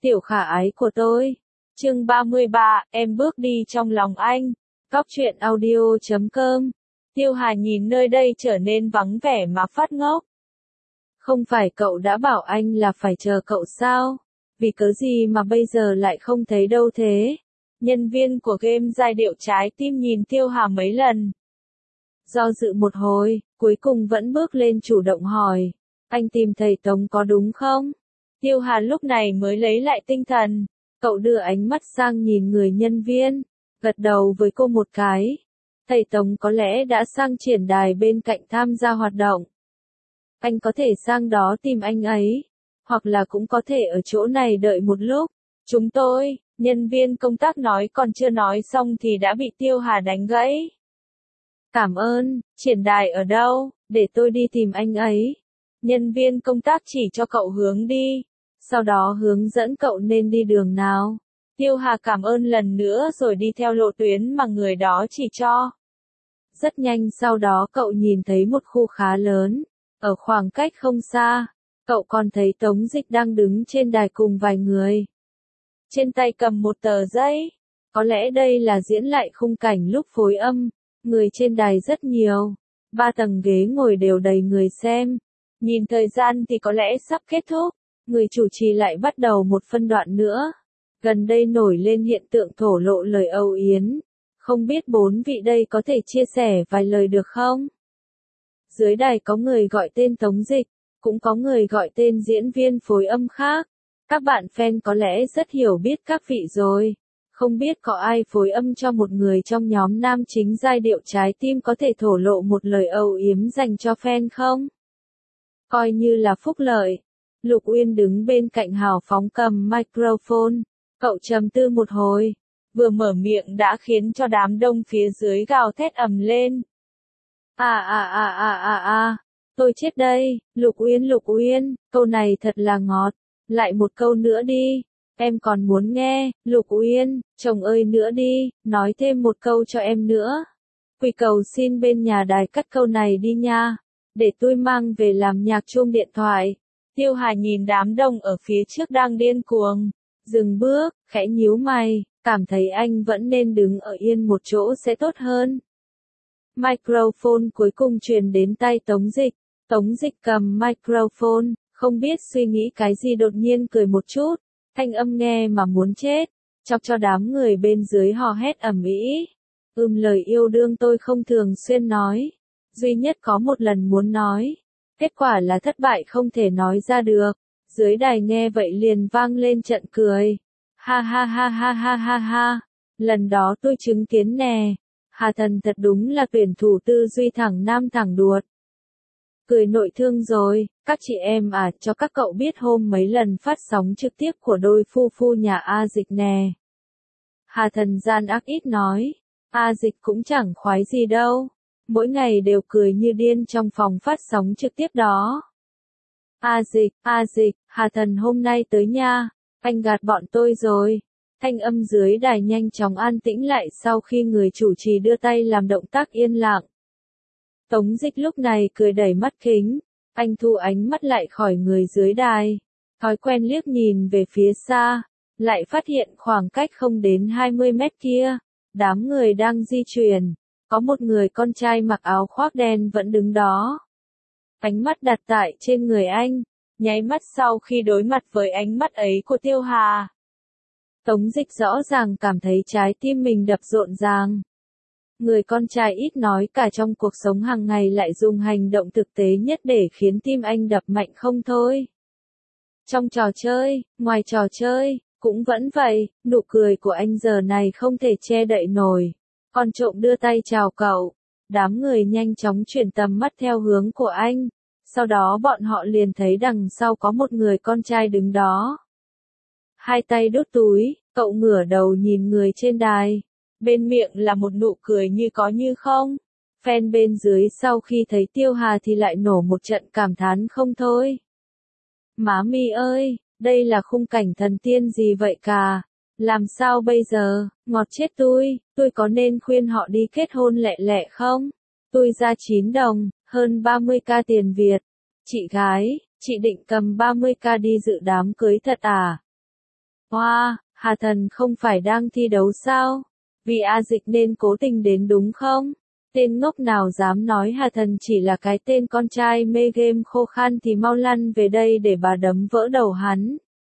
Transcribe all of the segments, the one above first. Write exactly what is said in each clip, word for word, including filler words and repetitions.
Tiểu khả ái của tôi. Chương ba mươi ba, em bước đi trong lòng anh. Góc truyện audio chấm com. Tiêu Hà nhìn nơi đây trở nên vắng vẻ mà phát ngốc. Không phải cậu đã bảo anh là phải chờ cậu sao? Vì cớ gì mà bây giờ lại không thấy đâu thế? Nhân viên của game giai điệu trái tim nhìn Tiêu Hà mấy lần. Do dự một hồi, cuối cùng vẫn bước lên chủ động hỏi. Anh tìm thầy Tống có đúng không? Tiêu Hà lúc này mới lấy lại tinh thần. Cậu đưa ánh mắt sang nhìn người nhân viên, gật đầu với cô một cái. Thầy Tống có lẽ đã sang triển đài bên cạnh tham gia hoạt động. Anh có thể sang đó tìm anh ấy, hoặc là cũng có thể ở chỗ này đợi một lúc. Chúng tôi, nhân viên công tác nói còn chưa nói xong thì đã bị Tiêu Hà đánh gãy. Cảm ơn, triển đài ở đâu, để tôi đi tìm anh ấy. Nhân viên công tác chỉ cho cậu hướng đi, sau đó hướng dẫn cậu nên đi đường nào. Tiêu Hà cảm ơn lần nữa rồi đi theo lộ tuyến mà người đó chỉ cho. Rất nhanh sau đó cậu nhìn thấy một khu khá lớn, ở khoảng cách không xa, cậu còn thấy Tống Dịch đang đứng trên đài cùng vài người. Trên tay cầm một tờ giấy, có lẽ đây là diễn lại khung cảnh lúc phối âm, người trên đài rất nhiều, ba tầng ghế ngồi đều đầy người xem. Nhìn thời gian thì có lẽ sắp kết thúc, người chủ trì lại bắt đầu một phân đoạn nữa. Gần đây nổi lên hiện tượng thổ lộ lời âu yếm, không biết bốn vị đây có thể chia sẻ vài lời được không? Dưới đài có người gọi tên Tống Dịch, cũng có người gọi tên diễn viên phối âm khác. Các bạn fan có lẽ rất hiểu biết các vị rồi. Không biết có ai phối âm cho một người trong nhóm nam chính giai điệu trái tim có thể thổ lộ một lời âu yếm dành cho fan không? Coi như là phúc lợi. Lục Uyên đứng bên cạnh hào phóng cầm microphone. Cậu trầm tư một hồi, vừa mở miệng đã khiến cho đám đông phía dưới gào thét ầm lên. À à à à à à, tôi chết đây, Lục Uyên Lục Uyên, câu này thật là ngọt, lại một câu nữa đi, em còn muốn nghe, Lục Uyên, chồng ơi nữa đi, nói thêm một câu cho em nữa. Quỳ cầu xin bên nhà đài cắt câu này đi nha, để tôi mang về làm nhạc chuông điện thoại. Tiêu Hà nhìn đám đông ở phía trước đang điên cuồng, dừng bước, khẽ nhíu mày, cảm thấy anh vẫn nên đứng ở yên một chỗ sẽ tốt hơn. Microphone cuối cùng truyền đến tay Tống Dịch, Tống Dịch cầm microphone, không biết suy nghĩ cái gì đột nhiên cười một chút, thanh âm nghe mà muốn chết, chọc cho đám người bên dưới hò hét ầm ĩ. Ừm lời yêu đương tôi không thường xuyên nói, duy nhất có một lần muốn nói, kết quả là thất bại không thể nói ra được. Dưới đài nghe vậy liền vang lên trận cười. Ha ha ha ha ha ha ha, lần đó tôi chứng kiến nè, Hà Thần thật đúng là tuyển thủ tư duy thẳng nam thẳng đuột. Cười nội thương rồi, các chị em à, cho các cậu biết hôm mấy lần phát sóng trực tiếp của đôi phu phu nhà A Dịch nè. Hà Thần gian ác ít nói, A Dịch cũng chẳng khoái gì đâu, mỗi ngày đều cười như điên trong phòng phát sóng trực tiếp đó. A Dịch, A Dịch, Hà Thần hôm nay tới nha, anh gạt bọn tôi rồi. Thanh âm dưới đài nhanh chóng an tĩnh lại sau khi người chủ trì đưa tay làm động tác yên lặng. Tống Dịch lúc này cười đầy mắt kính, anh thu ánh mắt lại khỏi người dưới đài, thói quen liếc nhìn về phía xa, lại phát hiện khoảng cách không đến hai mươi mét kia, đám người đang di chuyển, có một người con trai mặc áo khoác đen vẫn đứng đó. Ánh mắt đặt tại trên người anh, nháy mắt sau khi đối mặt với ánh mắt ấy của Tiêu Hà. Tống Dịch rõ ràng cảm thấy trái tim mình đập rộn ràng. Người con trai ít nói cả trong cuộc sống hàng ngày lại dùng hành động thực tế nhất để khiến tim anh đập mạnh không thôi. Trong trò chơi, ngoài trò chơi, cũng vẫn vậy, nụ cười của anh giờ này không thể che đậy nổi. Còn trộm đưa tay chào cậu. Đám người nhanh chóng chuyển tầm mắt theo hướng của anh. Sau đó bọn họ liền thấy đằng sau có một người con trai đứng đó. Hai tay đút túi, cậu ngửa đầu nhìn người trên đài. Bên miệng là một nụ cười như có như không. Fan bên dưới sau khi thấy Tiêu Hà thì lại nổ một trận cảm thán không thôi. Má mi ơi, đây là khung cảnh thần tiên gì vậy cả? Làm sao bây giờ, ngọt chết tôi, tôi có nên khuyên họ đi kết hôn lẹ lẹ không? Tôi ra chín đồng, hơn ba mươi k tiền Việt. Chị gái, chị định cầm ba mươi k đi dự đám cưới thật à? Hoa, Hà Thần không phải đang thi đấu sao? Vì A Dịch nên cố tình đến đúng không? Tên ngốc nào dám nói Hà Thần chỉ là cái tên con trai mê game khô khan thì mau lăn về đây để bà đấm vỡ đầu hắn.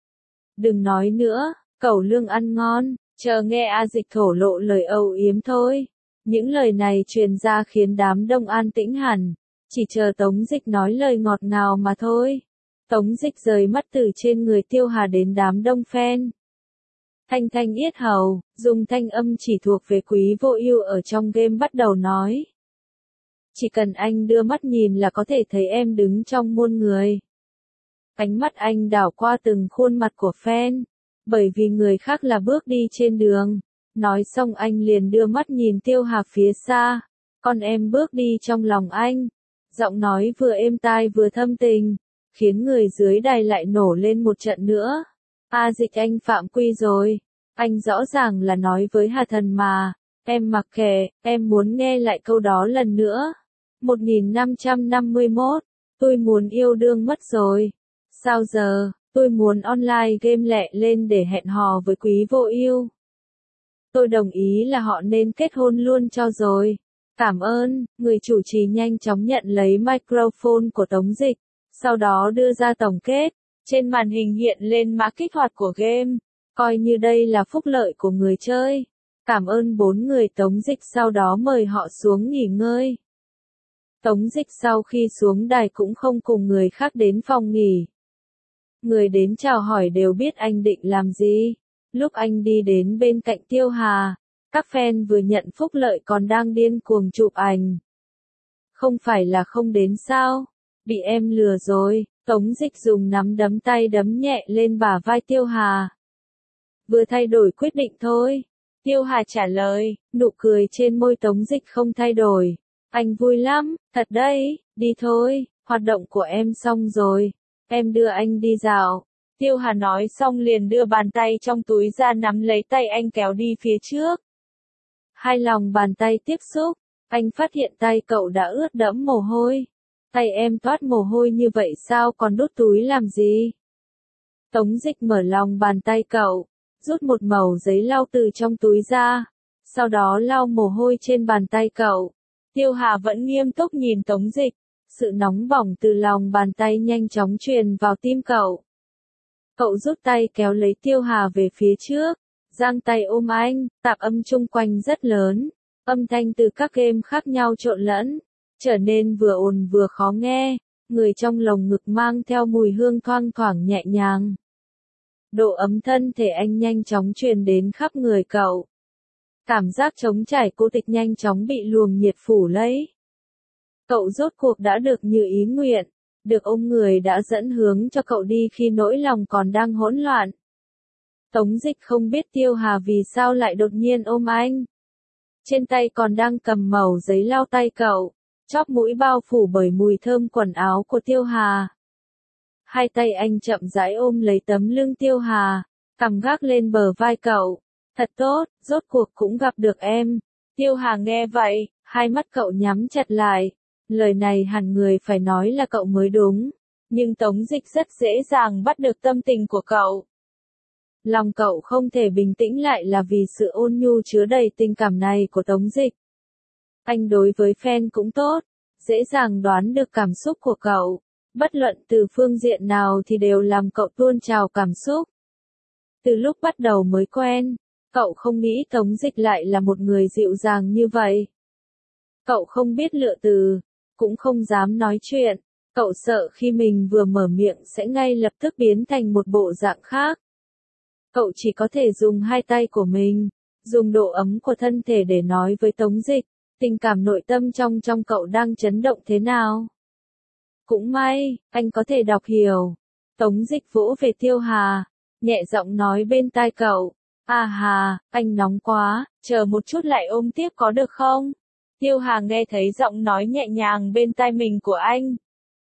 Đừng nói nữa, cẩu lương ăn ngon, chờ nghe A Dịch thổ lộ lời âu yếm thôi. Những lời này truyền ra khiến đám đông an tĩnh hẳn, chỉ chờ Tống Dịch nói lời ngọt ngào mà thôi. Tống Dịch rời mắt từ trên người Tiêu Hà đến đám đông fan. Thanh thanh yết hầu, dùng thanh âm chỉ thuộc về Quý Vô Ưu ở trong game bắt đầu nói. Chỉ cần anh đưa mắt nhìn là có thể thấy em đứng trong muôn người. Ánh mắt anh đảo qua từng khuôn mặt của fan, bởi vì người khác là bước đi trên đường. Nói xong anh liền đưa mắt nhìn Tiêu Hà phía xa, còn em bước đi trong lòng anh. Giọng nói vừa êm tai vừa thâm tình, khiến người dưới đài lại nổ lên một trận nữa. A Dịch anh phạm quy rồi, anh rõ ràng là nói với Hà Thần mà, em mặc kệ, em muốn nghe lại câu đó lần nữa. một nghìn năm trăm năm mươi mốt, tôi muốn yêu đương mất rồi. Sao giờ, tôi muốn online game lẹ lên để hẹn hò với Quý Vô Ưu. Tôi đồng ý là họ nên kết hôn luôn cho rồi. Cảm ơn, người chủ trì nhanh chóng nhận lấy microphone của Tống Dịch, sau đó đưa ra tổng kết. Trên màn hình hiện lên mã kích hoạt của game, coi như đây là phúc lợi của người chơi. Cảm ơn bốn người Tống Dịch sau đó mời họ xuống nghỉ ngơi. Tống Dịch sau khi xuống đài cũng không cùng người khác đến phòng nghỉ. Người đến chào hỏi đều biết anh định làm gì. Lúc anh đi đến bên cạnh Tiêu Hà, các fan vừa nhận phúc lợi còn đang điên cuồng chụp ảnh. Không phải là không đến sao? Bị em lừa rồi. Tống Dịch dùng nắm đấm tay đấm nhẹ lên bả vai Tiêu Hà. Vừa thay đổi quyết định thôi. Tiêu Hà trả lời, nụ cười trên môi Tống Dịch không thay đổi. Anh vui lắm, thật đấy, đi thôi, hoạt động của em xong rồi. Em đưa anh đi dạo. Tiêu Hà nói xong liền đưa bàn tay trong túi ra nắm lấy tay anh kéo đi phía trước. Hai lòng bàn tay tiếp xúc, anh phát hiện tay cậu đã ướt đẫm mồ hôi. Tay em toát mồ hôi như vậy sao còn đút túi làm gì? Tống Dịch mở lòng bàn tay cậu, rút một mẩu giấy lau từ trong túi ra, sau đó lau mồ hôi trên bàn tay cậu. Tiêu Hà vẫn nghiêm túc nhìn Tống Dịch, sự nóng bỏng từ lòng bàn tay nhanh chóng truyền vào tim cậu. Cậu rút tay kéo lấy Tiêu Hà về phía trước, giang tay ôm anh, tạp âm chung quanh rất lớn, âm thanh từ các game khác nhau trộn lẫn, trở nên vừa ồn vừa khó nghe, người trong lồng ngực mang theo mùi hương thoang thoảng nhẹ nhàng. Độ ấm thân thể anh nhanh chóng truyền đến khắp người cậu. Cảm giác trống trải cô tịch nhanh chóng bị luồng nhiệt phủ lấy. Cậu rốt cuộc đã được như ý nguyện, được ôm người đã dẫn hướng cho cậu đi khi nỗi lòng còn đang hỗn loạn. Tống Dịch không biết Tiêu Hà vì sao lại đột nhiên ôm anh. Trên tay còn đang cầm mẩu giấy lau tay cậu, chóp mũi bao phủ bởi mùi thơm quần áo của Tiêu Hà. Hai tay anh chậm rãi ôm lấy tấm lưng Tiêu Hà, cằm gác lên bờ vai cậu. Thật tốt, rốt cuộc cũng gặp được em. Tiêu Hà nghe vậy, hai mắt cậu nhắm chặt lại. Lời này hẳn người phải nói là cậu mới đúng. Nhưng Tống Dịch rất dễ dàng bắt được tâm tình của cậu. Lòng cậu không thể bình tĩnh lại là vì sự ôn nhu chứa đầy tình cảm này của Tống Dịch. Anh đối với fan cũng tốt, dễ dàng đoán được cảm xúc của cậu. Bất luận từ phương diện nào thì đều làm cậu tuôn trào cảm xúc. Từ lúc bắt đầu mới quen, cậu không nghĩ Tống Dịch lại là một người dịu dàng như vậy. Cậu không biết lựa từ, cũng không dám nói chuyện. Cậu sợ khi mình vừa mở miệng sẽ ngay lập tức biến thành một bộ dạng khác. Cậu chỉ có thể dùng hai tay của mình, dùng độ ấm của thân thể để nói với Tống Dịch, tình cảm nội tâm trong trong cậu đang chấn động thế nào. Cũng may, anh có thể đọc hiểu. Tống Dịch vỗ về Tiêu Hà, nhẹ giọng nói bên tai cậu. À hà, anh nóng quá, chờ một chút lại ôm tiếp có được không? Tiêu Hà nghe thấy giọng nói nhẹ nhàng bên tai mình của anh.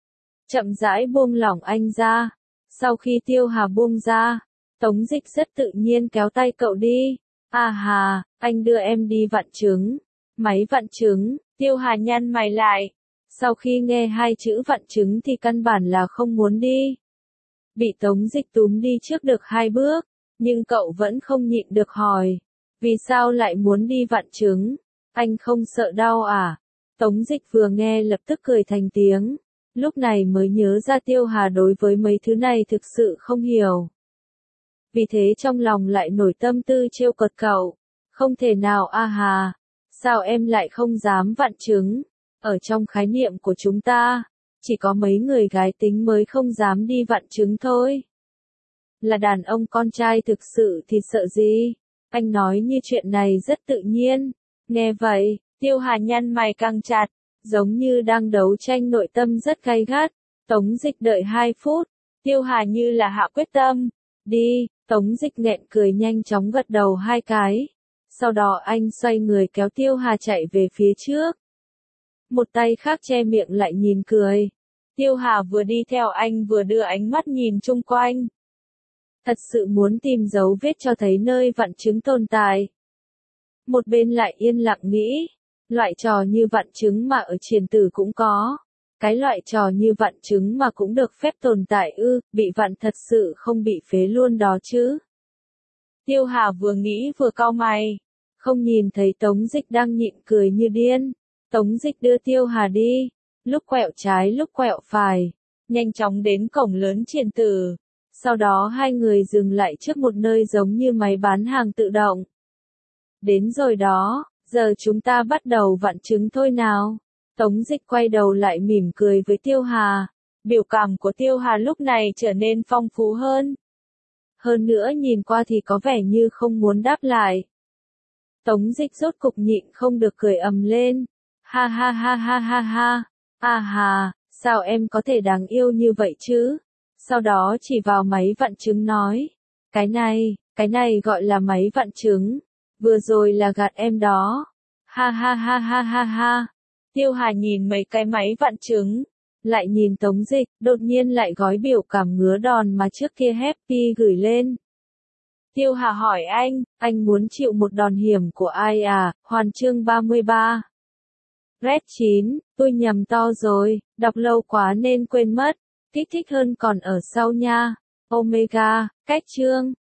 Chậm rãi buông lỏng anh ra. Sau khi Tiêu Hà buông ra, Tống Dịch rất tự nhiên kéo tay cậu đi. À hà, anh đưa em đi vặn trứng. Máy vặn trứng, Tiêu Hà nhăn mày lại. Sau khi nghe hai chữ vặn trứng thì căn bản là không muốn đi. Bị Tống Dịch túm đi trước được hai bước, Nhưng cậu vẫn không nhịn được hỏi. Vì sao lại muốn đi vặn trứng? Anh không sợ đau à? Tống Dịch vừa nghe lập tức cười thành tiếng. Lúc này mới nhớ ra Tiêu Hà đối với mấy thứ này thực sự không hiểu. Vì thế trong lòng lại nổi tâm tư trêu cợt cậu. Không thể nào a hà. Sao em lại không dám vặn trứng? Ở trong khái niệm của chúng ta, chỉ có mấy người gái tính mới không dám đi vặn trứng thôi. Là đàn ông con trai thực sự thì sợ gì? Anh nói như chuyện này rất tự nhiên. Nghe vậy, Tiêu Hà nhăn mày căng chặt, giống như đang đấu tranh nội tâm rất gay gắt. Tống Dịch đợi hai phút, Tiêu Hà như là hạ quyết tâm. Đi, Tống Dịch nghẹn cười nhanh chóng gật đầu hai cái. Sau đó anh xoay người kéo Tiêu Hà chạy về phía trước. Một tay khác che miệng lại nhìn cười. Tiêu Hà vừa đi theo anh vừa đưa ánh mắt nhìn chung quanh. Thật sự muốn tìm dấu vết cho thấy nơi vặn trứng tồn tại. Một bên lại yên lặng nghĩ, loại trò như vặn trứng mà ở Triền Tử cũng có. Cái loại trò như vặn trứng mà cũng được phép tồn tại ư, bị vặn thật sự không bị phế luôn đó chứ. Tiêu Hà vừa nghĩ vừa cau mày, không nhìn thấy Tống Dịch đang nhịn cười như điên. Tống Dịch đưa Tiêu Hà đi, lúc quẹo trái lúc quẹo phải, nhanh chóng đến cổng lớn Triền Tử. Sau đó hai người dừng lại trước một nơi giống như máy bán hàng tự động. Đến rồi đó, giờ chúng ta bắt đầu vặn trứng thôi nào. Tống Dịch quay đầu lại mỉm cười với Tiêu Hà. Biểu cảm của Tiêu Hà lúc này trở nên phong phú hơn. Hơn nữa nhìn qua thì có vẻ như không muốn đáp lại. Tống Dịch rốt cục nhịn không được cười ầm lên. Ha ha ha ha ha ha. À hà, sao em có thể đáng yêu như vậy chứ? Sau đó chỉ vào máy vặn trứng nói. Cái này, cái này gọi là máy vặn trứng. Vừa rồi là gạt em đó. Ha ha ha ha ha ha. Tiêu Hà nhìn mấy cái máy vặn trứng, lại nhìn Tống Dịch, đột nhiên lại gói biểu cảm ngứa đòn mà trước kia Happy gửi lên. Tiêu Hà hỏi anh, anh muốn chịu một đòn hiểm của ai à? Hoàn chương ba mươi ba. Red chín, tôi nhầm to rồi, đọc lâu quá nên quên mất. Kích thích hơn còn ở sau nha. Omega, cách chương.